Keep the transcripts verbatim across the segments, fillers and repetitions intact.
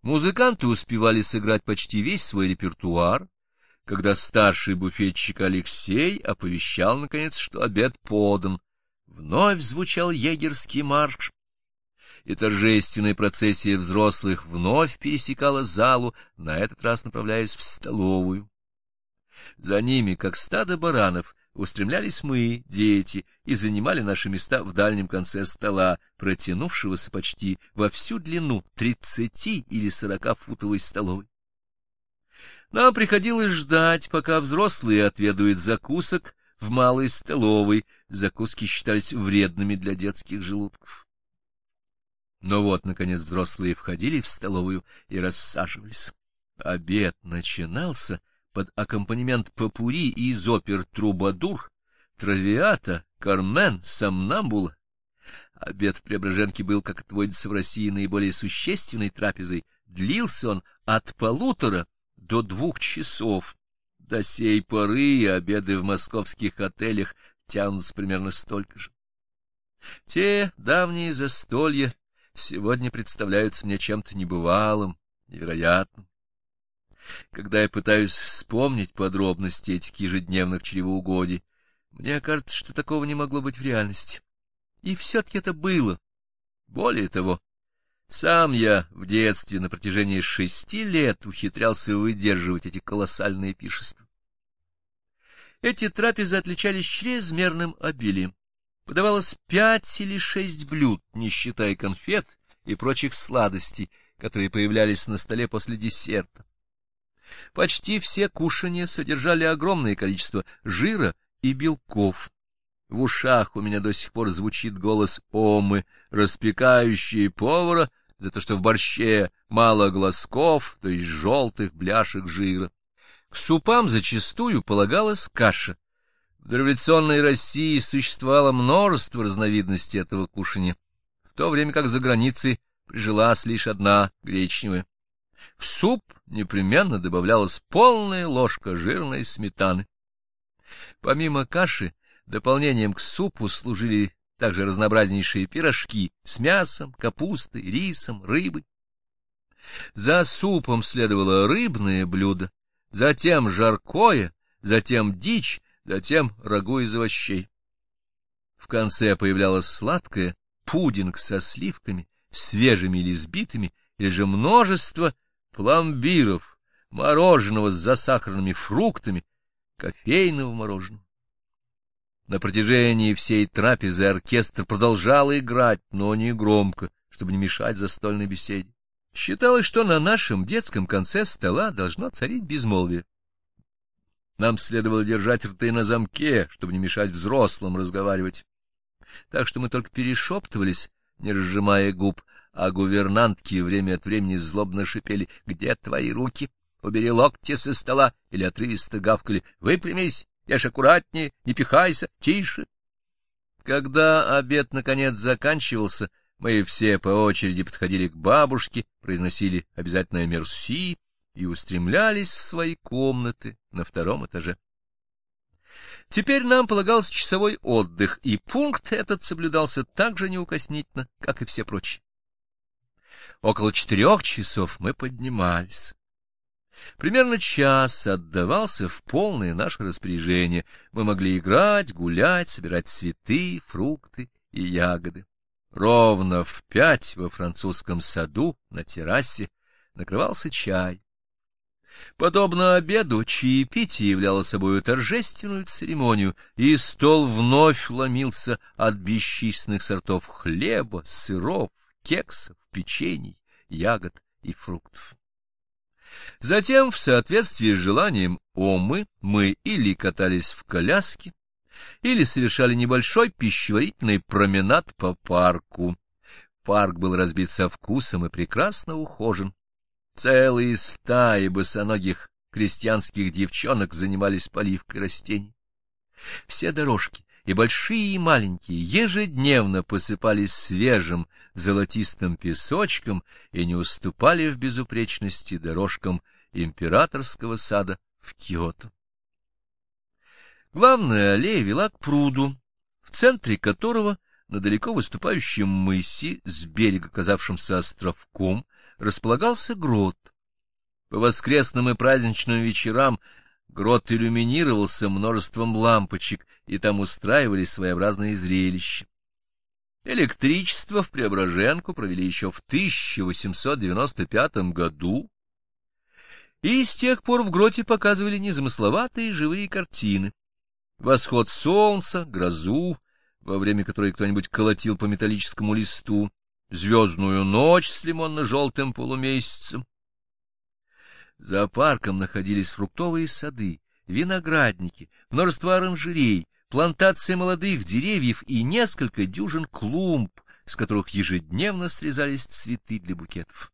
Музыканты успевали сыграть почти весь свой репертуар, когда старший буфетчик Алексей оповещал, наконец, что обед подан. Вновь звучал егерский марш, и торжественная процессия взрослых вновь пересекала залу, на этот раз направляясь в столовую. За ними, как стадо баранов, устремлялись мы, дети, и занимали наши места в дальнем конце стола, протянувшегося почти во всю длину тридцати или сорокафутовой столовой. Нам приходилось ждать, пока взрослые отведают закусок в малой столовой. Закуски считались вредными для детских желудков. Но вот, наконец, взрослые входили в столовую и рассаживались. Обед начинался под аккомпанемент попурри из опер «Трубадур», «Травиата», «Кармен», «Сомнамбула». Обед в Преображенке был, как отводится в России, наиболее существенной трапезой. Длился он от полутора до двух часов. До сей поры обеды в московских отелях тянутся примерно столько же. Те давние застолья сегодня представляются мне чем-то небывалым, невероятным. Когда я пытаюсь вспомнить подробности этих ежедневных чревоугодий, мне кажется, что такого не могло быть в реальности. И все-таки это было. Более того, сам я в детстве на протяжении шести лет ухитрялся выдерживать эти колоссальные пиршества. Эти трапезы отличались чрезмерным обилием. Подавалось пять или шесть блюд, не считая конфет и прочих сладостей, которые появлялись на столе после десерта. Почти все кушанья содержали огромное количество жира и белков. В ушах у меня до сих пор звучит голос Омы, распекающей повара за то, что в борще мало глазков, то есть желтых бляшек жира. К супам зачастую полагалась каша. В дореволюционной России существовало множество разновидностей этого кушанья, в то время как за границей прижилась лишь одна гречневая. В суп непременно добавлялась полная ложка жирной сметаны. Помимо каши, дополнением к супу служили также разнообразнейшие пирожки с мясом, капустой, рисом, рыбой. За супом следовало рыбное блюдо, затем жаркое, затем дичь, затем рагу из овощей. В конце появлялось сладкое, пудинг со сливками, свежими или сбитыми, или же множество пломбиров, мороженого с засахаренными фруктами, кофейного мороженого. На протяжении всей трапезы оркестр продолжал играть, но не громко, чтобы не мешать застольной беседе. Считалось, что на нашем детском конце стола должно царить безмолвие. Нам следовало держать рты на замке, чтобы не мешать взрослым разговаривать. Так что мы только перешептывались, не разжимая губ, а гувернантки время от времени злобно шипели: «Где твои руки? Убери локти со стола!» или отрывисто гавкали: «Выпрямись, ешь аккуратнее, не пихайся, тише!» Когда обед наконец заканчивался, мы все по очереди подходили к бабушке, произносили обязательное «мерси» и устремлялись в свои комнаты на втором этаже. Теперь нам полагался часовой отдых, и пункт этот соблюдался так же неукоснительно, как и все прочие. Около четырех часов мы поднимались. Примерно час отдавался в полное наше распоряжение. Мы могли играть, гулять, собирать цветы, фрукты и ягоды. Ровно в пять во французском саду на террасе накрывался чай. Подобно обеду, чаепитие являло собою торжественную церемонию, и стол вновь ломился от бесчисленных сортов хлеба, сыров, кексов, печений, ягод и фруктов. Затем, в соответствии с желанием Омы, мы или катались в коляске, или совершали небольшой пищеварительный променад по парку. Парк был разбит со вкусом и прекрасно ухожен. Целые стаи босоногих крестьянских девчонок занимались поливкой растений. Все дорожки, и большие, и маленькие, ежедневно посыпались свежим золотистым песочком и не уступали в безупречности дорожкам императорского сада в Киото. Главная аллея вела к пруду, в центре которого, на далеко выступающем мысе, с берега казавшимся островком, располагался грот. По воскресным и праздничным вечерам грот иллюминировался множеством лампочек, и там устраивали своеобразные зрелища. Электричество в Преображенку провели еще в тысяча восемьсот девяносто пятом году, и с тех пор в гроте показывали незамысловатые живые картины. Восход солнца, грозу, во время которой кто-нибудь колотил по металлическому листу, звездную ночь с лимонно-желтым полумесяцем. За парком находились фруктовые сады, виноградники, множество оранжерей, плантации молодых деревьев и несколько дюжин клумб, с которых ежедневно срезались цветы для букетов.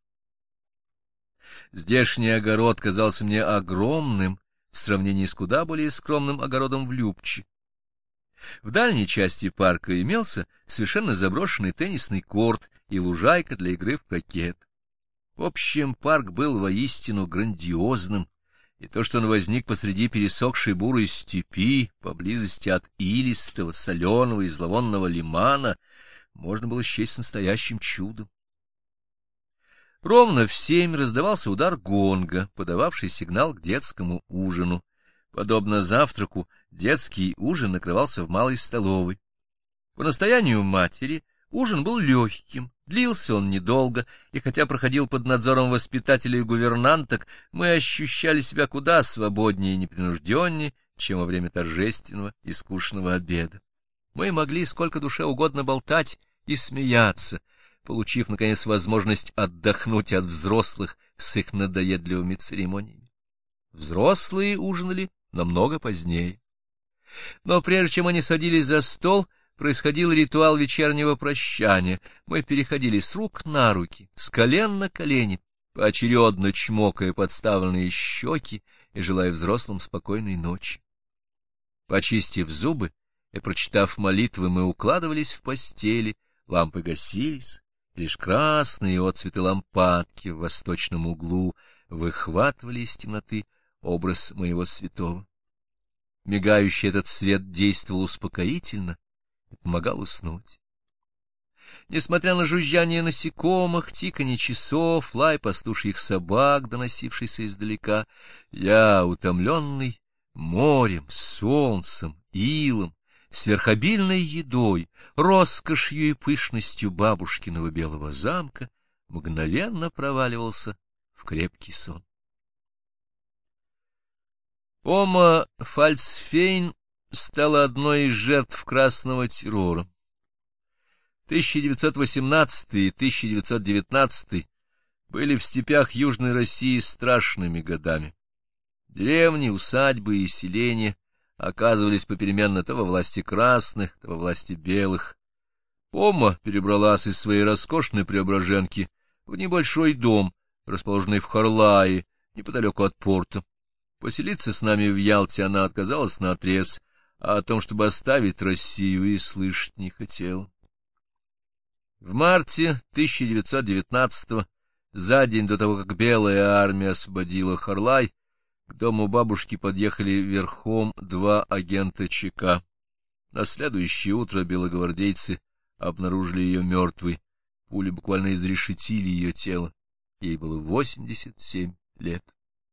Здешний огород казался мне огромным в сравнении с куда более скромным огородом в Любче. В дальней части парка имелся совершенно заброшенный теннисный корт и лужайка для игры в крокет. В общем, парк был воистину грандиозным, и то, что он возник посреди пересохшей бурой степи, поблизости от илистого, соленого и зловонного лимана, можно было счесть настоящим чудом. Ровно в семь раздавался удар гонга, подававший сигнал к детскому ужину. Подобно завтраку, детский ужин накрывался в малой столовой. По настоянию матери ужин был легким, длился он недолго, и хотя проходил под надзором воспитателей и гувернанток, мы ощущали себя куда свободнее и непринужденнее, чем во время торжественного и скучного обеда. Мы могли сколько душе угодно болтать и смеяться, получив, наконец, возможность отдохнуть от взрослых с их надоедливыми церемониями. Взрослые ужинали намного позднее. Но прежде чем они садились за стол, происходил ритуал вечернего прощания. Мы переходили с рук на руки, с колен на колени, поочередно чмокая подставленные щеки и желая взрослым спокойной ночи. Почистив зубы и прочитав молитвы, мы укладывались в постели, лампы гасились, лишь красные отцветы лампадки в восточном углу выхватывали из темноты образ моего святого. Мигающий этот свет действовал успокоительно и помогал уснуть. Несмотря на жужжание насекомых, тиканье часов, лай пастушьих собак, доносившийся издалека, я, утомленный морем, солнцем, илом, сверхобильной едой, роскошью и пышностью бабушкиного белого замка, мгновенно проваливался в крепкий сон. Ома Фальцфейн стала одной из жертв красного террора. тысяча девятьсот восемнадцатый и тысяча девятьсот девятнадцатый были в степях Южной России страшными годами. Деревни, усадьбы и селения оказывались попеременно то во власти красных, то во власти белых. Ома перебралась из своей роскошной Преображенки в небольшой дом, расположенный в Харлае, неподалеку от порта. Поселиться с нами в Ялте она отказалась наотрез, а о том, чтобы оставить Россию, и слышать не хотела. В марте тысяча девятьсот девятнадцатого, за день до того, как Белая армия освободила Харлай, к дому бабушки подъехали верхом два агента ЧК. На следующее утро белогвардейцы обнаружили ее мертвой. Пули буквально изрешетили ее тело. Ей было восемьдесят семь лет.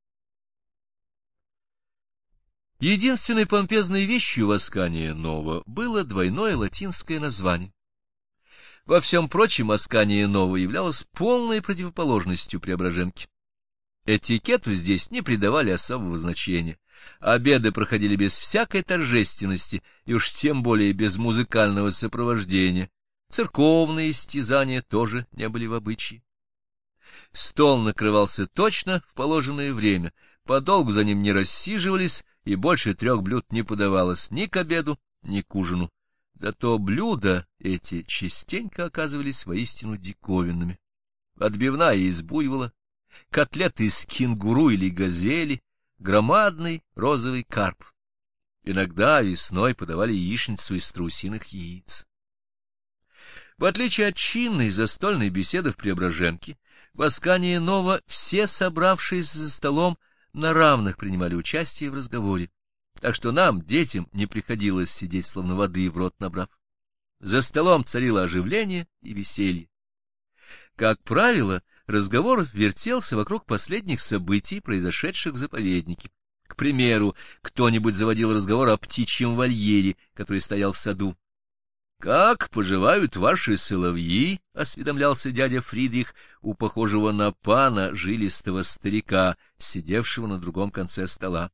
Единственной помпезной вещью в Аскания Нова было двойное латинское название. Во всем прочем Аскания Нова являлась полной противоположностью Преображенки. Этикету здесь не придавали особого значения. Обеды проходили без всякой торжественности, и уж тем более без музыкального сопровождения. Церковные истязания тоже не были в обычае. Стол накрывался точно в положенное время, подолгу за ним не рассиживались, и больше трех блюд не подавалось ни к обеду, ни к ужину. Зато блюда эти частенько оказывались воистину диковинными. Отбивная из буйвола, котлеты из кенгуру или газели, громадный розовый карп. Иногда весной подавали яичницу из страусиных яиц. В отличие от чинной застольной беседы в Преображенке, в Аскании Нова все собравшиеся за столом на равных принимали участие в разговоре, так что нам, детям, не приходилось сидеть, словно воды в рот набрав. За столом царило оживление и веселье. Как правило, разговор вертелся вокруг последних событий, произошедших в заповеднике. К примеру, кто-нибудь заводил разговор о птичьем вольере, который стоял в саду. — Как поживают ваши соловьи? — осведомлялся дядя Фридрих у похожего на пана жилистого старика, сидевшего на другом конце стола.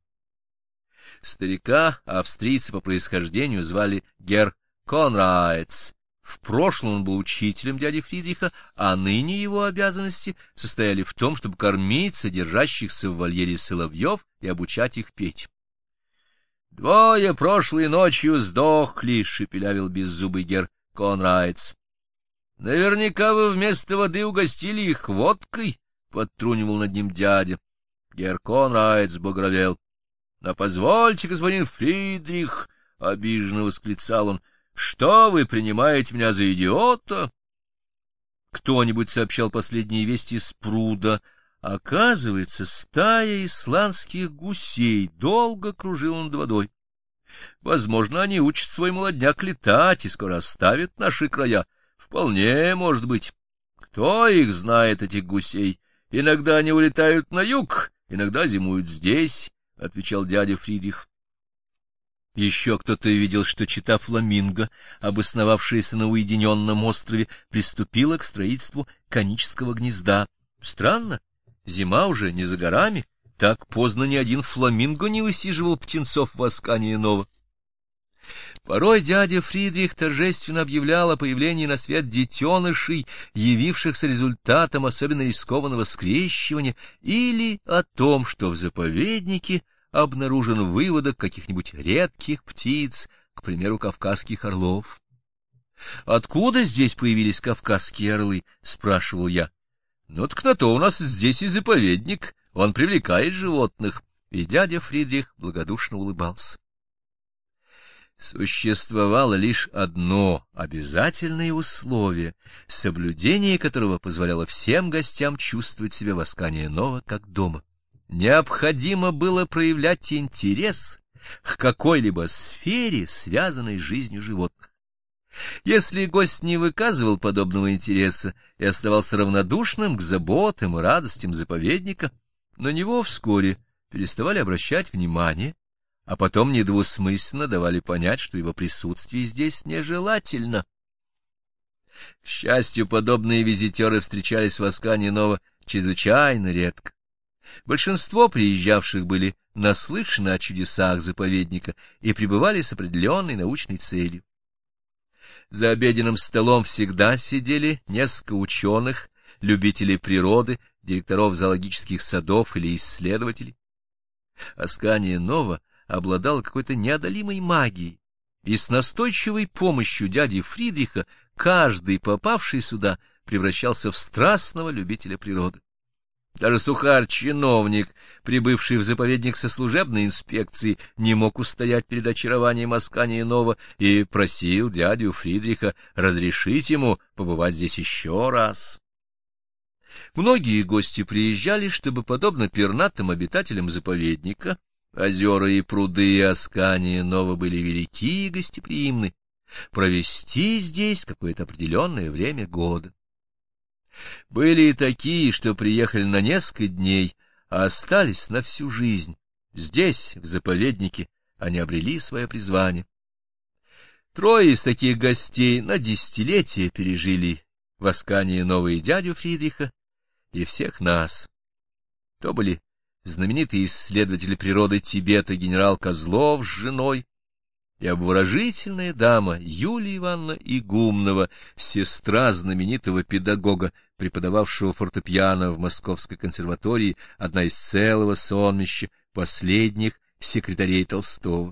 Старика австрийцы по происхождению звали герр Конраец. В прошлом он был учителем дяди Фридриха, а ныне его обязанности состояли в том, чтобы кормить содержащихся в вольере соловьев и обучать их петь. — Двое прошлой ночью сдохли, — шепелявил беззубый герр Конраец. — Наверняка вы вместо воды угостили их водкой, — подтрунивал над ним дядя. Герр Конраец багровел. — Но позвольте, господин Фридрих, — обиженно восклицал он, — что вы принимаете меня за идиота? Кто-нибудь сообщал последние вести с пруда. Оказывается, стая исландских гусей долго кружила над водой. Возможно, они учат свой молодняк летать и скоро оставят наши края. Вполне может быть. Кто их знает, этих гусей? Иногда они улетают на юг, иногда зимуют здесь, — отвечал дядя Фридрих. Еще кто-то видел, что чета фламинго, обосновавшаяся на уединенном острове, приступила к строительству конического гнезда. Странно, зима уже не за горами, так поздно ни один фламинго не высиживал птенцов в Аскании-Ново. Порой дядя Фридрих торжественно объявлял о появлении на свет детенышей, явившихся результатом особенно рискованного скрещивания, или о том, что в заповеднике обнаружен выводок каких-нибудь редких птиц, к примеру, кавказских орлов. — Откуда здесь появились кавказские орлы? — спрашивал я. — Ну так на то у нас здесь и заповедник, он привлекает животных. И дядя Фридрих благодушно улыбался. Существовало лишь одно обязательное условие, соблюдение которого позволяло всем гостям чувствовать себя в Аскании-Ново как дома. Необходимо было проявлять интерес к какой-либо сфере, связанной с жизнью животных. Если гость не выказывал подобного интереса и оставался равнодушным к заботам и радостям заповедника, на него вскоре переставали обращать внимание, а потом недвусмысленно давали понять, что его присутствие здесь нежелательно. К счастью, подобные визитеры встречались в Аскании-Ново чрезвычайно редко. Большинство приезжавших были наслышаны о чудесах заповедника и пребывали с определенной научной целью. За обеденным столом всегда сидели несколько ученых, любителей природы, директоров зоологических садов или исследователей. Аскания-Ново обладала какой-то неодолимой магией, и с настойчивой помощью дяди Фридриха каждый, попавший сюда, превращался в страстного любителя природы. Даже сухарь-чиновник, прибывший в заповедник со служебной инспекцией, не мог устоять перед очарованием Аскании-Ново и просил дядю Фридриха разрешить ему побывать здесь еще раз. Многие гости приезжали, чтобы, подобно пернатым обитателям заповедника, озера и пруды Аскании-Ново были велики и гостеприимны, провести здесь какое-то определенное время года. Были и такие, что приехали на несколько дней, а остались на всю жизнь. Здесь, в заповеднике, они обрели свое призвание. Трое из таких гостей на десятилетия пережили в Аскании-Ново и дядю Фридриха, и всех нас. То были знаменитый исследователь природы Тибета генерал Козлов с женой, и обворожительная дама Юлия Ивановна Игумнова, сестра знаменитого педагога, преподававшего фортепиано в Московской консерватории, одна из целого сонмища последних секретарей Толстого.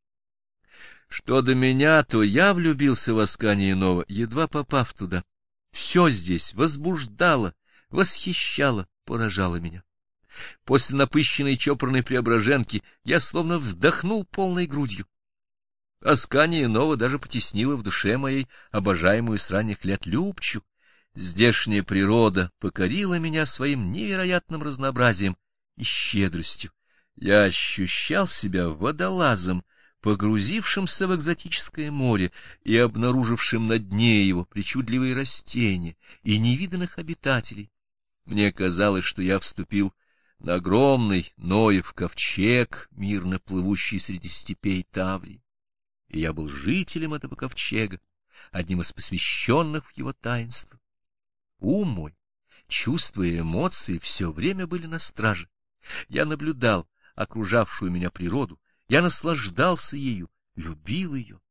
Что до меня, то я влюбился в Аскании-Ново, едва попав туда. Все здесь возбуждало, восхищало, поражало меня. После напыщенной чопорной Преображенки я словно вдохнул полной грудью. Аскания-Ново даже потеснила в душе моей обожаемую с ранних лет Любчу. Здешняя природа покорила меня своим невероятным разнообразием и щедростью. Я ощущал себя водолазом, погрузившимся в экзотическое море и обнаружившим на дне его причудливые растения и невиданных обитателей. Мне казалось, что я вступил на огромный Ноев ковчег, мирно плывущий среди степей Таврии, и я был жителем этого ковчега, одним из посвященных в его таинство. Ум мой, чувства и эмоции все время были на страже. Я наблюдал окружавшую меня природу, я наслаждался ею, любил ее.